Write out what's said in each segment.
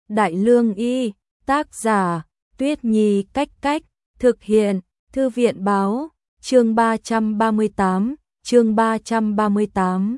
Đại Lương Y, tác giả, Tuyết Nhi Cách Cách, thực hiện, Thư viện Báo, chương 338.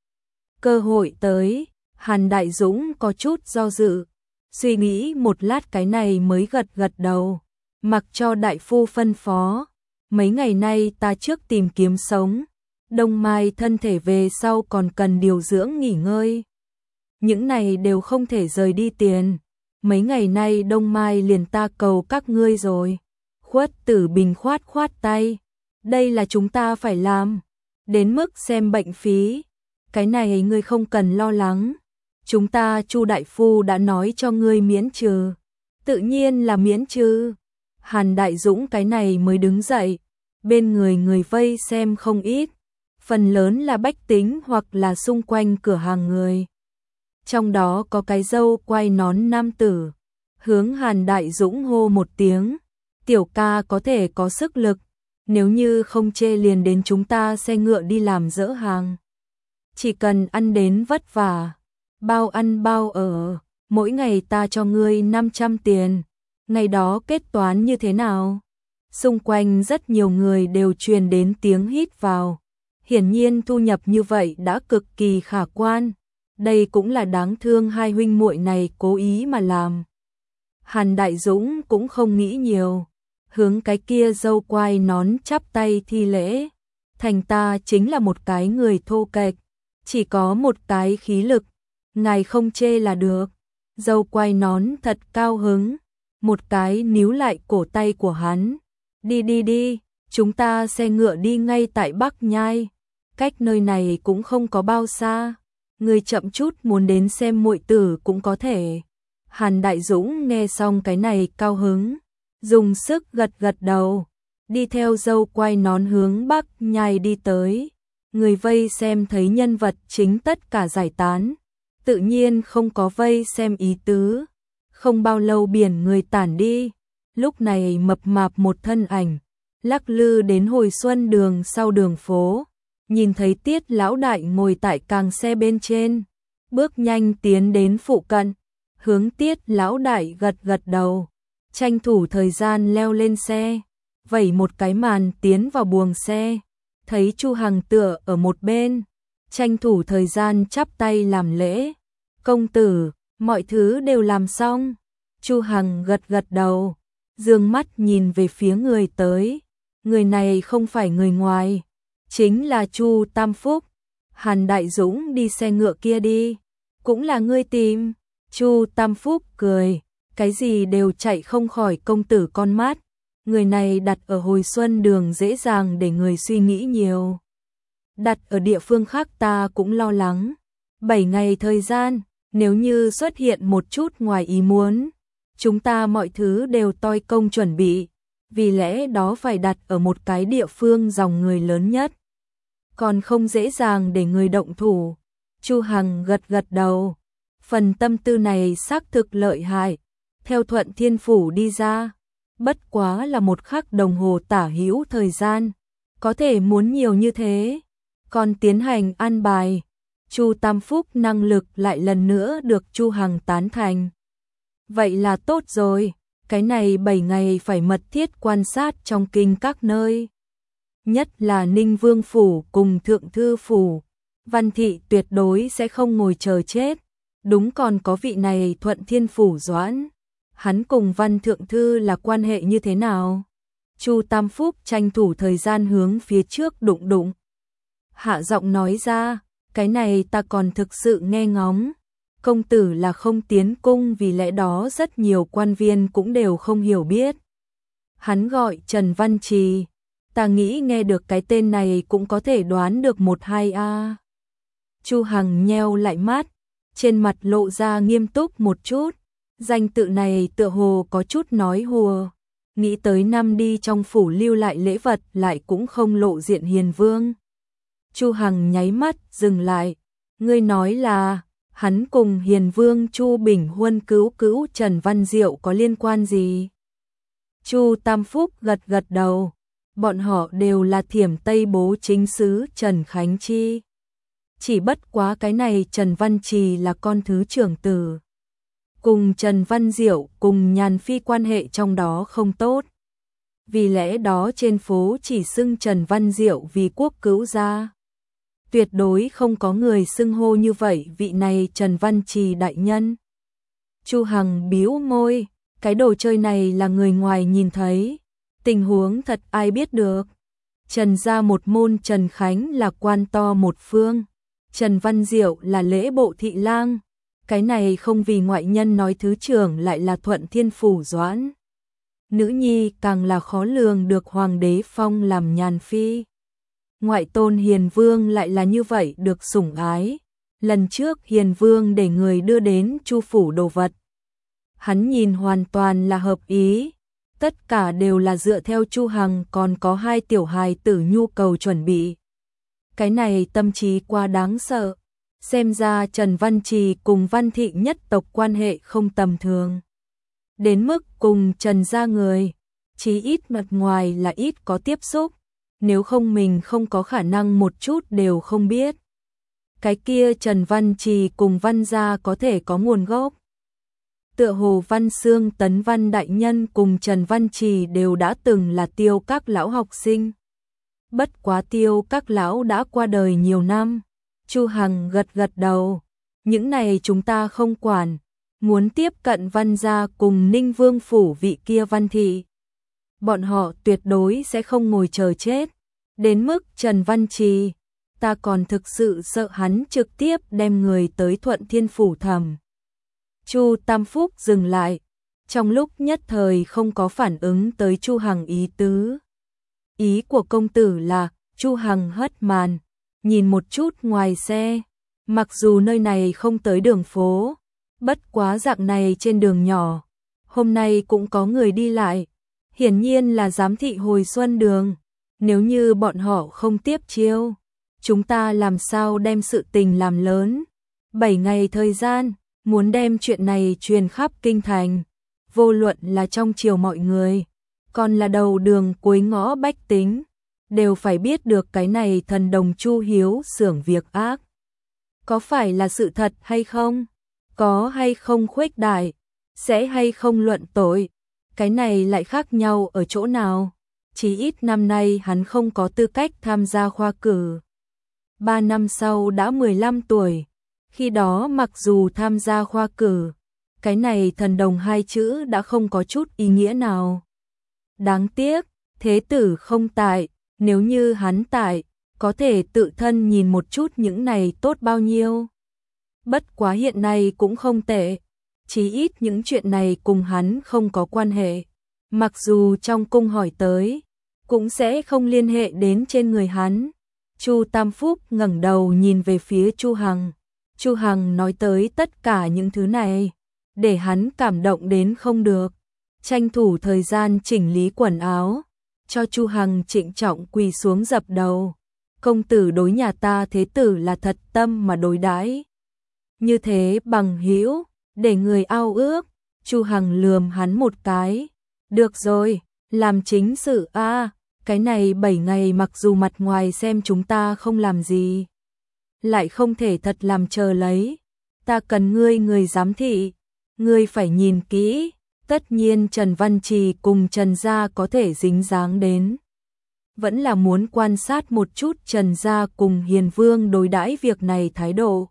Cơ hội tới, Hàn Đại Dũng có chút do dự, suy nghĩ một lát cái này mới gật gật đầu, mặc cho đại phu phân phó. Mấy ngày nay ta trước tìm kiếm sống, Đông Mai thân thể về sau còn cần điều dưỡng nghỉ ngơi. Những này đều không thể rời đi tiền. Mấy ngày nay Đông Mai liền ta cầu các ngươi rồi. Khuất Tử Bình khoát tay. Đây là chúng ta phải làm. Đến mức xem bệnh phí. Cái này ngươi không cần lo lắng. Chúng ta Chu đại phu đã nói cho ngươi miễn trừ. Tự nhiên là miễn trừ. Hàn Đại Dũng cái này mới đứng dậy. Bên người vây xem không ít. Phần lớn là bách tính hoặc là xung quanh cửa hàng người. Trong đó có cái dâu quai nón nam tử. Hướng Hàn Đại Dũng hô một tiếng. Tiểu ca có thể có sức lực. Nếu như không chê liền đến chúng ta xe ngựa đi làm dỡ hàng. Chỉ cần ăn đến vất vả. Bao ăn bao ở. Mỗi ngày ta cho ngươi 500 tiền. Ngày đó kết toán như thế nào? Xung quanh rất nhiều người đều truyền đến tiếng hít vào. Hiển nhiên thu nhập như vậy đã cực kỳ khả quan. Đây cũng là đáng thương hai huynh muội này cố ý mà làm. Hàn Đại Dũng cũng không nghĩ nhiều. Hướng cái kia dâu quai nón chắp tay thi lễ. Thành ta chính là một cái người thô kệch. Chỉ có một cái khí lực. Ngài không chê là được. Dâu quai nón thật cao hứng. Một cái níu lại cổ tay của hắn. Đi. Chúng ta xe ngựa đi ngay tại Bắc Nhai. Cách nơi này cũng không có bao xa. Người chậm chút muốn đến xem muội tử cũng có thể. Hàn Đại Dũng nghe xong cái này cao hứng. Dùng sức gật đầu. Đi theo dâu quai nón hướng Bắc Nhai đi tới. Người vây xem thấy nhân vật chính tất cả giải tán. Tự nhiên không có vây xem ý tứ. Không bao lâu biển người tản đi. Lúc này mập mạp một thân ảnh. Lắc lư đến hồi xuân đường sau đường phố. Nhìn thấy Tiết lão đại ngồi tại càng xe bên trên. Bước nhanh tiến đến phụ cận. Hướng Tiết lão đại gật đầu. Tranh thủ thời gian leo lên xe. Vẩy một cái màn tiến vào buồng xe. Thấy Chu Hằng tựa ở một bên. Tranh thủ thời gian chắp tay làm lễ. Công tử, mọi thứ đều làm xong. Chu Hằng gật đầu. Dương mắt nhìn về phía người tới. Người này không phải người ngoài. Chính là Chu Tam Phúc. Hàn Đại Dũng đi xe ngựa kia đi. Cũng là ngươi tìm. Chu Tam Phúc cười. Cái gì đều chạy không khỏi công tử con mắt. Người này đặt ở hồi xuân đường dễ dàng để người suy nghĩ nhiều. Đặt ở địa phương khác ta cũng lo lắng. 7 ngày thời gian, nếu như xuất hiện một chút ngoài ý muốn. Chúng ta mọi thứ đều toi công chuẩn bị. Vì lẽ đó phải đặt ở một cái địa phương dòng người lớn nhất. Còn không dễ dàng để người động thủ. Chu Hằng gật đầu. Phần tâm tư này xác thực lợi hại. Theo Thuận Thiên Phủ đi ra. Bất quá là một khắc đồng hồ tả hữu thời gian. Có thể muốn nhiều như thế. Còn tiến hành an bài. Chu Tam Phúc năng lực lại lần nữa được Chu Hằng tán thành. Vậy là tốt rồi. Cái này 7 ngày phải mật thiết quan sát trong kinh các nơi. Nhất là Ninh Vương Phủ cùng Thượng Thư Phủ. Văn Thị tuyệt đối sẽ không ngồi chờ chết. Đúng, còn có vị này Thuận Thiên Phủ Doãn. Hắn cùng Văn Thượng Thư là quan hệ như thế nào? Chu Tam Phúc tranh thủ thời gian hướng phía trước đụng. Hạ giọng nói ra, cái này ta còn thực sự nghe ngóng. Công tử là không tiến cung, vì lẽ đó rất nhiều quan viên cũng đều không hiểu biết. Hắn gọi Trần Văn Trì. Ta nghĩ nghe được cái tên này cũng có thể đoán được 1-2 a. Chu Hằng nheo lại mắt, trên mặt lộ ra nghiêm túc một chút. Danh tự này tựa hồ có chút nói hùa. Nghĩ tới năm đi trong phủ lưu lại lễ vật lại cũng không lộ diện hiền vương. Chu Hằng nháy mắt dừng lại. Ngươi nói là hắn cùng hiền vương Chu Bình Huân cứu Trần Văn Diệu có liên quan gì? Chu Tam Phúc gật đầu. Bọn họ đều là Thiểm Tây Bố chính sứ Trần Khánh Chi. Chỉ bất quá cái này Trần Văn Trì là con thứ trưởng tử cùng Trần Văn Diệu cùng Nhàn Phi quan hệ trong đó không tốt. Vì lẽ đó trên phố chỉ xưng Trần Văn Diệu vì quốc cứu gia. Tuyệt đối không có người xưng hô như vậy vị này Trần Văn Trì đại nhân. Chu Hằng bĩu môi, cái đồ chơi này là người ngoài nhìn thấy, tình huống thật ai biết được. Trần gia một môn, Trần Khánh là quan to một phương, Trần Văn Diệu là lễ bộ thị lang, cái này không vì ngoại nhân nói thứ trưởng lại là Thuận Thiên Phủ Doãn. Nữ nhi càng là khó lường được hoàng đế phong làm Nhàn Phi. Ngoại tôn Hiền Vương lại là như vậy được sủng ái. Lần trước Hiền Vương để người đưa đến Chu phủ đồ vật. Hắn nhìn hoàn toàn là hợp ý. Tất cả đều là dựa theo Chu Hằng còn có 2 tiểu hài tử nhu cầu chuẩn bị. Cái này tâm trí quá đáng sợ. Xem ra Trần Văn Trì cùng Văn Thị nhất tộc quan hệ không tầm thường. Đến mức cùng Trần gia người, chí ít mặt ngoài là ít có tiếp xúc. Nếu không mình không có khả năng một chút đều không biết. Cái kia Trần Văn Trì cùng Văn gia có thể có nguồn gốc. Tựa hồ Văn Xương Tấn Văn đại nhân cùng Trần Văn Trì đều đã từng là Tiêu các lão học sinh. Bất quá Tiêu các lão đã qua đời nhiều năm. Chu Hằng gật gật đầu. Những này chúng ta không quản. Muốn tiếp cận Văn gia cùng Ninh Vương phủ vị kia Văn Thị. Bọn họ tuyệt đối sẽ không ngồi chờ chết. Đến mức Trần Văn Trì, ta còn thực sự sợ hắn trực tiếp đem người tới Thuận Thiên Phủ thẩm. Chu Tam Phúc dừng lại, trong lúc nhất thời không có phản ứng tới Chu Hằng ý tứ. Ý của công tử là, Chu Hằng hất màn, nhìn một chút ngoài xe, mặc dù nơi này không tới đường phố, bất quá dạng này trên đường nhỏ, hôm nay cũng có người đi lại, hiển nhiên là giám thị hồi xuân đường. Nếu như bọn họ không tiếp chiêu, chúng ta làm sao đem sự tình làm lớn. 7 ngày thời gian, muốn đem chuyện này truyền khắp kinh thành, vô luận là trong triều mọi người, còn là đầu đường cuối ngõ bách tính, đều phải biết được cái này thần đồng Chu Hiếu xưởng việc ác. Có phải là sự thật hay không? Có hay không khuếch đại? Sẽ hay không luận tội? Cái này lại khác nhau ở chỗ nào? Chỉ ít năm nay hắn không có tư cách tham gia khoa cử. 3 năm sau đã 15 tuổi. Khi đó mặc dù tham gia khoa cử, cái này thần đồng 2 chữ đã không có chút ý nghĩa nào. Đáng tiếc, thế tử không tại, nếu như hắn tại, có thể tự thân nhìn một chút những này tốt bao nhiêu. Bất quá hiện nay cũng không tệ, chỉ ít những chuyện này cùng hắn không có quan hệ. Mặc dù trong cung hỏi tới, cũng sẽ không liên hệ đến trên người hắn. Chu Tam Phúc ngẩng đầu nhìn về phía Chu Hằng. Chu Hằng nói tới tất cả những thứ này, để hắn cảm động đến không được. Tranh thủ thời gian chỉnh lý quần áo, cho Chu Hằng trịnh trọng quỳ xuống dập đầu. Công tử đối nhà ta thế tử là thật tâm mà đối đãi. Như thế bằng hữu, để người ao ước. Chu Hằng lườm hắn một cái. Được rồi, làm chính sự a. Cái này 7 ngày mặc dù mặt ngoài xem chúng ta không làm gì, lại không thể thật làm chờ lấy. Ta cần ngươi người giám thị, ngươi phải nhìn kỹ. Tất nhiên Trần Văn Trì cùng Trần gia có thể dính dáng đến. Vẫn là muốn quan sát một chút Trần gia cùng Hiền Vương đối đãi việc này thái độ.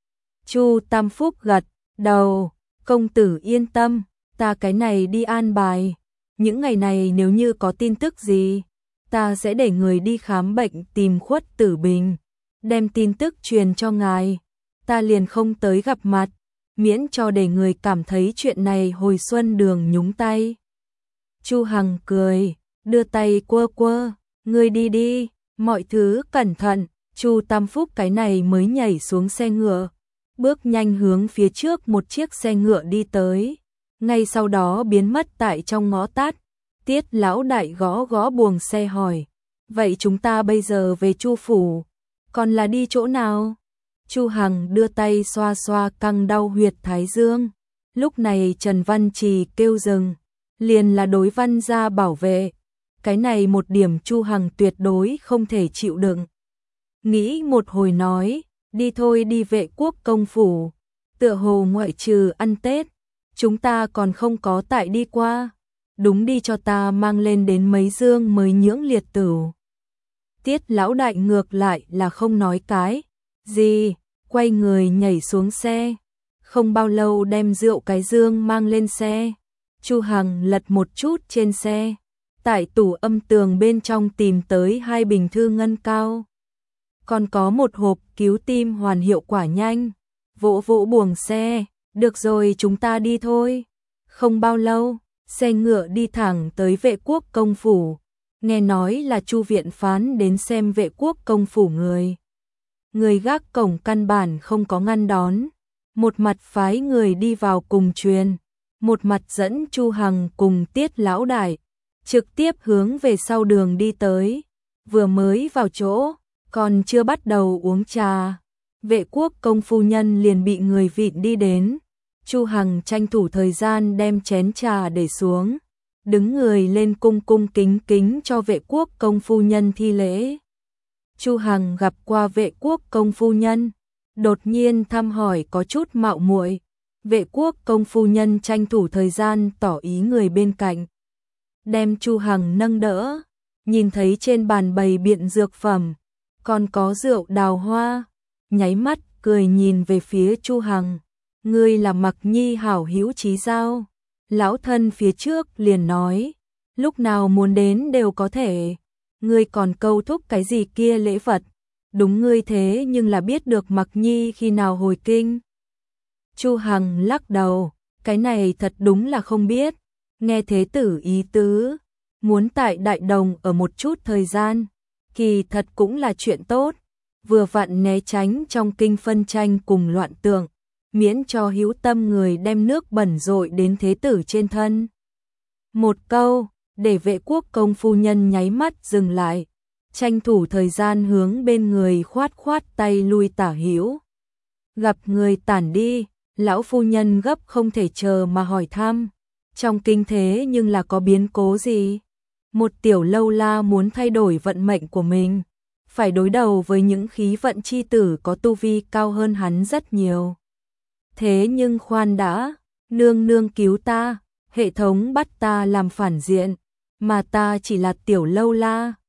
Chu Tam Phúc gật đầu, công tử yên tâm, ta cái này đi an bài. Những ngày này nếu như có tin tức gì, ta sẽ để người đi khám bệnh tìm Khuất Tử Bình, đem tin tức truyền cho ngài. Ta liền không tới gặp mặt, miễn cho để người cảm thấy chuyện này hồi xuân đường nhúng tay. Chu Hằng cười, đưa tay quơ quơ, ngươi đi đi, mọi thứ cẩn thận. Chu Tam Phúc cái này mới nhảy xuống xe ngựa, bước nhanh hướng phía trước một chiếc xe ngựa đi tới, ngay sau đó biến mất tại trong ngõ tắt. Tiết lão đại gõ gõ buồng xe hỏi, vậy chúng ta bây giờ về Chu phủ, còn là đi chỗ nào? Chu Hằng đưa tay xoa xoa căng đau huyệt thái dương. Lúc này Trần Văn Trì kêu dừng, liền là đối Văn gia bảo vệ. Cái này một điểm Chu Hằng tuyệt đối không thể chịu đựng. Nghĩ một hồi nói, đi thôi, đi Vệ Quốc công phủ. Tựa hồ ngoại trừ ăn Tết, chúng ta còn không có tại đi qua, đúng đi cho ta mang lên đến mấy dương mới nhưỡng liệt tửu. Tiết lão đại ngược lại là không nói cái gì, quay người nhảy xuống xe, không bao lâu đem rượu cái dương mang lên xe. Chu Hằng lật một chút trên xe, tại tủ âm tường bên trong tìm tới 2 bình thư ngân cao, còn có một hộp cứu tim hoàn hiệu quả nhanh. Vỗ vỗ buồng xe, được rồi chúng ta đi thôi. Không bao lâu, xe ngựa đi thẳng tới Vệ Quốc công phủ. Nghe nói là Chu viện phán đến xem Vệ Quốc công phủ người. Người gác cổng căn bản không có ngăn đón, một mặt phái người đi vào cùng truyền, một mặt dẫn Chu Hằng cùng Tiết lão đại trực tiếp hướng về sau đường đi tới. Vừa mới vào chỗ, còn chưa bắt đầu uống trà, Vệ Quốc công phu nhân liền bị người vịn đi đến. Chu Hằng tranh thủ thời gian đem chén trà để xuống, đứng người lên cung cung kính kính cho Vệ Quốc công phu nhân thi lễ. Chu Hằng gặp qua Vệ Quốc công phu nhân, đột nhiên thăm hỏi có chút mạo muội. Vệ Quốc công phu nhân tranh thủ thời gian tỏ ý người bên cạnh, đem Chu Hằng nâng đỡ, nhìn thấy trên bàn bày biện dược phẩm, còn có rượu đào hoa, nháy mắt cười nhìn về phía Chu Hằng. Ngươi là Mặc Nhi hảo hữu chí giao. Lão thân phía trước liền nói, lúc nào muốn đến đều có thể. Ngươi còn câu thúc cái gì kia lễ vật? Đúng ngươi thế nhưng là biết được Mặc Nhi khi nào hồi kinh. Chu Hằng lắc đầu, cái này thật đúng là không biết. Nghe thế tử ý tứ, muốn tại Đại Đồng ở một chút thời gian, kỳ thật cũng là chuyện tốt. Vừa vặn né tránh trong kinh phân tranh cùng loạn tượng, miễn cho hữu tâm người đem nước bẩn rội đến thế tử trên thân. Một câu, để Vệ Quốc công phu nhân nháy mắt dừng lại, tranh thủ thời gian hướng bên người khoát khoát tay lui tả hữu. Gặp người tản đi, lão phu nhân gấp không thể chờ mà hỏi thăm, trong kinh thế nhưng là có biến cố gì? Một tiểu lâu la muốn thay đổi vận mệnh của mình, phải đối đầu với những khí vận chi tử có tu vi cao hơn hắn rất nhiều. Thế nhưng khoan đã, nương nương cứu ta, hệ thống bắt ta làm phản diện, mà ta chỉ là tiểu lâu la,